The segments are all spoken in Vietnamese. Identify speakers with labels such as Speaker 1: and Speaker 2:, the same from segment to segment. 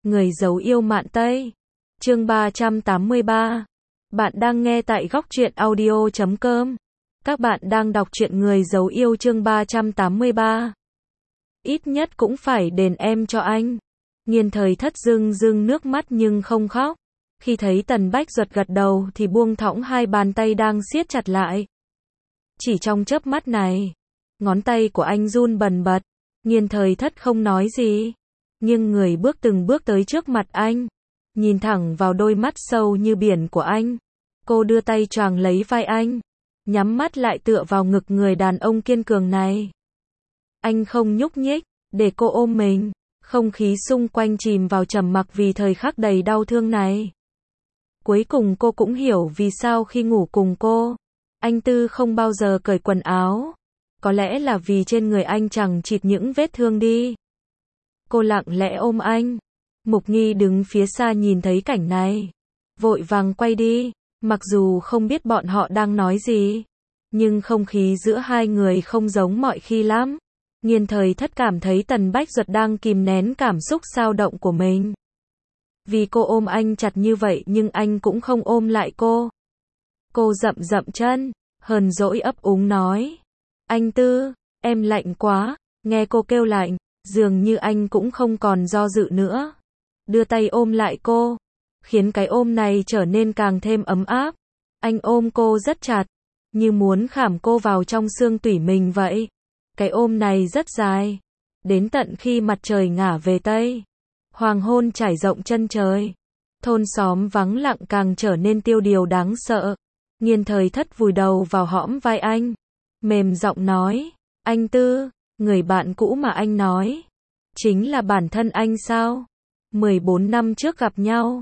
Speaker 1: Người giấu yêu mạn Tây. Chương 383. Bạn đang nghe tại góc truyện audio.com. Các bạn đang đọc truyện Người giấu yêu chương 383. Ít nhất cũng phải đền em cho anh. Nghiên Thời Thất rưng rưng nước mắt nhưng không khóc. Khi thấy Tần Bách Duật gật đầu thì buông thõng hai bàn tay đang siết chặt lại. Chỉ trong chớp mắt này, ngón tay của anh run bần bật. Nghiên Thời Thất không nói gì, nhưng người bước từng bước tới trước mặt anh, nhìn thẳng vào đôi mắt sâu như biển của anh. Cô đưa tay choàng lấy vai anh, nhắm mắt lại tựa vào ngực người đàn ông kiên cường này. Anh không nhúc nhích, để cô ôm mình. Không khí xung quanh chìm vào trầm mặc vì thời khắc đầy đau thương này. Cuối cùng cô cũng hiểu vì sao khi ngủ cùng cô, anh Tư không bao giờ cởi quần áo. Có lẽ là vì trên người anh chẳng chịt những vết thương đi. Cô lặng lẽ ôm anh. Mục Nghi đứng phía xa nhìn thấy cảnh này, vội vàng quay đi. Mặc dù không biết bọn họ đang nói gì, nhưng không khí giữa hai người không giống mọi khi lắm. Nghiên Thời Thất cảm thấy Tần Bách Duật đang kìm nén cảm xúc xao động của mình. Vì cô ôm anh chặt như vậy nhưng anh cũng không ôm lại cô. Cô dậm dậm chân, hờn dỗi ấp úng nói: "Anh Tư, em lạnh quá." Nghe cô kêu lạnh, dường như anh cũng không còn do dự nữa. Đưa tay ôm lại cô, khiến cái ôm này trở nên càng thêm ấm áp. Anh ôm cô rất chặt, như muốn khảm cô vào trong xương tủy mình vậy. Cái ôm này rất dài, đến tận khi mặt trời ngả về Tây. Hoàng hôn trải rộng chân trời. Thôn xóm vắng lặng càng trở nên tiêu điều đáng sợ. Nghiên Thời Thất vùi đầu vào hõm vai anh, mềm giọng nói: "Anh Tư, người bạn cũ mà anh nói, chính là bản thân anh sao? 14 năm trước gặp nhau,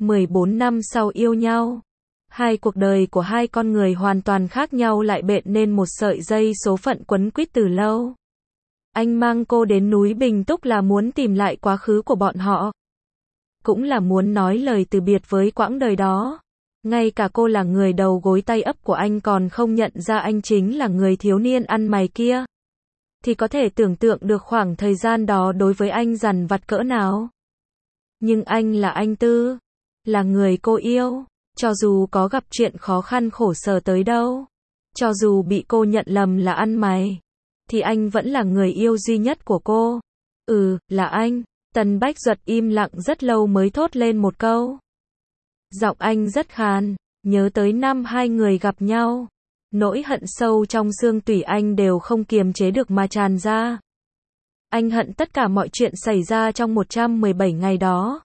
Speaker 1: 14 năm sau yêu nhau. Hai cuộc đời của hai con người hoàn toàn khác nhau lại bện nên một sợi dây số phận quấn quýt từ lâu. Anh mang cô đến núi Bình Túc là muốn tìm lại quá khứ của bọn họ. Cũng là muốn nói lời từ biệt với quãng đời đó. Ngay cả cô là người đầu gối tay ấp của anh còn không nhận ra anh chính là người thiếu niên ăn mày kia. Thì có thể tưởng tượng được khoảng thời gian đó đối với anh dằn vặt cỡ nào. Nhưng anh là anh Tư, là người cô yêu. Cho dù có gặp chuyện khó khăn khổ sở tới đâu, cho dù bị cô nhận lầm là ăn mày, thì anh vẫn là người yêu duy nhất của cô." Là anh." Tần Bách Duật im lặng rất lâu mới thốt lên một câu. Giọng anh rất khàn, nhớ tới năm hai người gặp nhau. Nỗi hận sâu trong xương tủy anh đều không kiềm chế được mà tràn ra. Anh hận tất cả mọi chuyện xảy ra trong 117 ngày đó.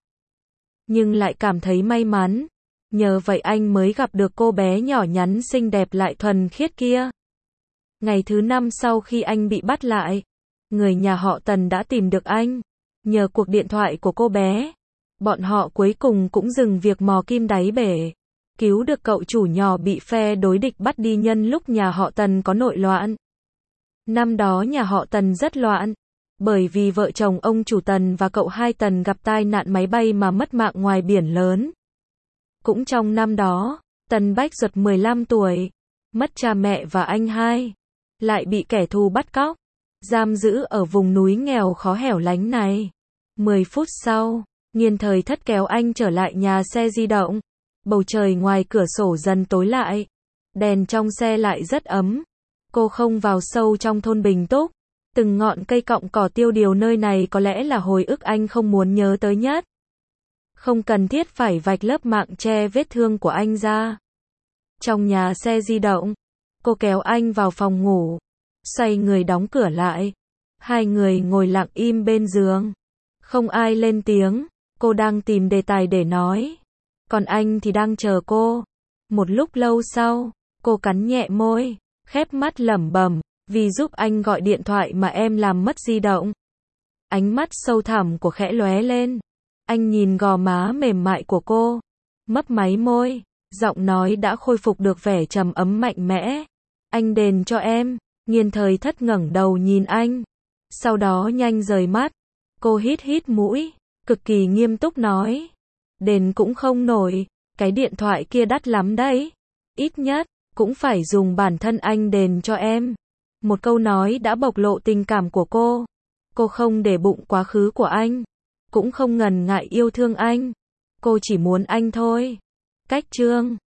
Speaker 1: Nhưng lại cảm thấy may mắn. Nhờ vậy anh mới gặp được cô bé nhỏ nhắn xinh đẹp lại thuần khiết kia. Ngày thứ 5 sau khi anh bị bắt lại, người nhà họ Tần đã tìm được anh. Nhờ cuộc điện thoại của cô bé, bọn họ cuối cùng cũng dừng việc mò kim đáy bể, cứu được cậu chủ nhỏ bị phe đối địch bắt đi nhân lúc nhà họ Tần có nội loạn. Năm đó nhà họ Tần rất loạn, bởi vì vợ chồng ông chủ Tần và cậu hai Tần gặp tai nạn máy bay mà mất mạng ngoài biển lớn. Cũng trong năm đó, Tần Bách Duật 15 tuổi, mất cha mẹ và anh hai, lại bị kẻ thù bắt cóc, giam giữ ở vùng núi nghèo khó hẻo lánh này. 10 phút sau, Nghiên Thời Thất kéo anh trở lại nhà xe di động. Bầu trời ngoài cửa sổ dần tối lại, đèn trong xe lại rất ấm. Cô không vào sâu trong thôn Bình Túc. Từng ngọn cây cọng cỏ tiêu điều nơi này có lẽ là hồi ức anh không muốn nhớ tới nhất. Không cần thiết phải vạch lớp mạng che vết thương của anh ra. Trong nhà xe di động, cô kéo anh vào phòng ngủ, xoay người đóng cửa lại. Hai người ngồi lặng im bên giường. Không ai lên tiếng, cô đang tìm đề tài để nói. Còn anh thì đang chờ cô. Một lúc lâu sau, cô cắn nhẹ môi, khép mắt lẩm bẩm, vì giúp anh gọi điện thoại mà em làm mất di động. Ánh mắt sâu thẳm của khẽ lóe lên. Anh nhìn gò má mềm mại của cô, mấp máy môi, giọng nói đã khôi phục được vẻ trầm ấm mạnh mẽ. Anh đền cho em. Nghiên Thời Thất ngẩng đầu nhìn anh, sau đó nhanh rời mắt. Cô hít hít mũi, cực kỳ nghiêm túc nói: "Đền cũng không nổi, cái điện thoại kia đắt lắm đấy. Ít nhất, cũng phải dùng bản thân anh đền cho em." Một câu nói đã bộc lộ tình cảm của cô. Cô không để bụng quá khứ của anh. cũng không ngần ngại yêu thương anh. Cô chỉ muốn anh thôi. Cách chương